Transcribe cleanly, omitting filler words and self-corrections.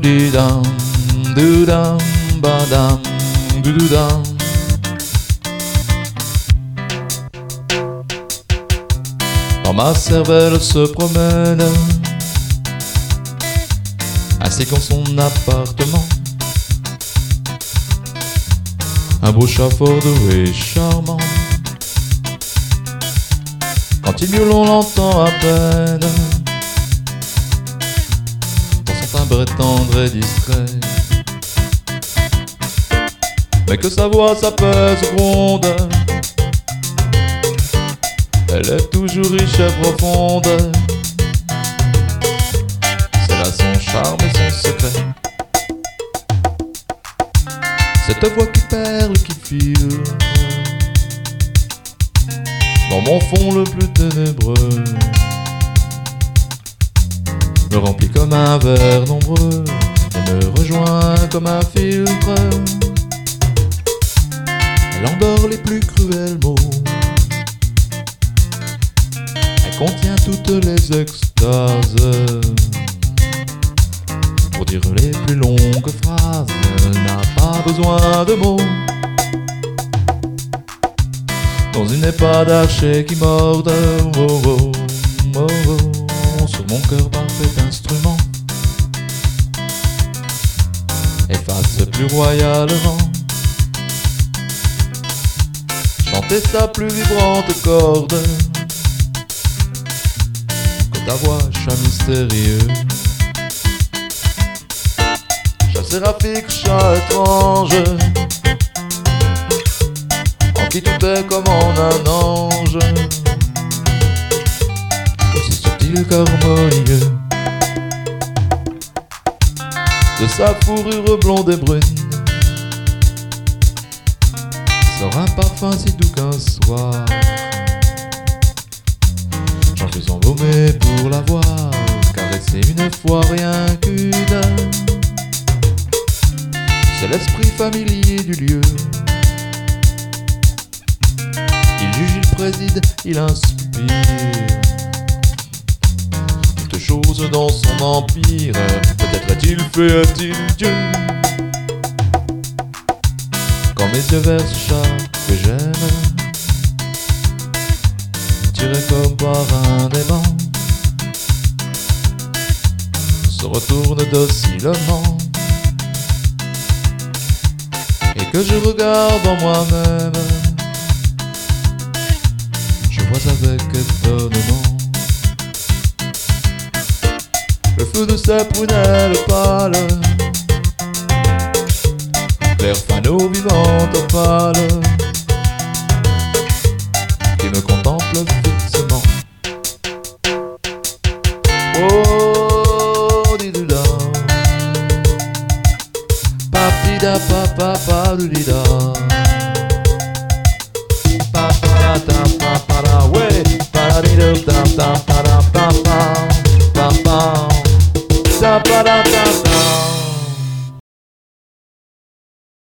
didam, dudam, badam, dudam. Quand ma cervelle se promène ainsi qu'en son appartement, un beau chat fort doué et charmant. Quand il miaule on l'entend à peine, dans son timbre est tendre et distrait, mais que sa voix s'apaise gronde, elle est toujours riche et profonde. C'est là son charme et son secret, cette voix qui perle, qui file dans mon fond le plus ténébreux, me remplit comme un verre nombreux et me rejoint comme un filtre. Elle endort les plus cruels mots, elle contient toutes les extases. Pour dire les plus longues phrases, elle n'a pas besoin de mots. Dans une épave d'archer qui morde, oh, oh, oh, oh, sur mon cœur parfait instrument, efface plus royalement chanter sa plus vibrante corde que ta voix, chat mystérieux, chat séraphique, chat étrange, en qui tout est comme en un ange, aussi subtil qu'harmonieux. De sa fourrure blonde et brune sort un parfum si doux qu'un soir j'en fus embaumé pour la voir, caresser une fois rien qu'une. C'est l'esprit familier du lieu, il juge, il préside, il inspire toutes choses dans son empire. Peut-être a-t-il fait, a-t-il Dieu. Quand mes yeux vers ce chat que j'aime, tiré comme par un aimant, se retourne docilement, et que je regarde en moi-même, je vois avec étonnement le feu de ses prunelles pâles, clair fanaux vivante pâle, qui me contemple fixement. Oh, didouda, papida, papa, doulida.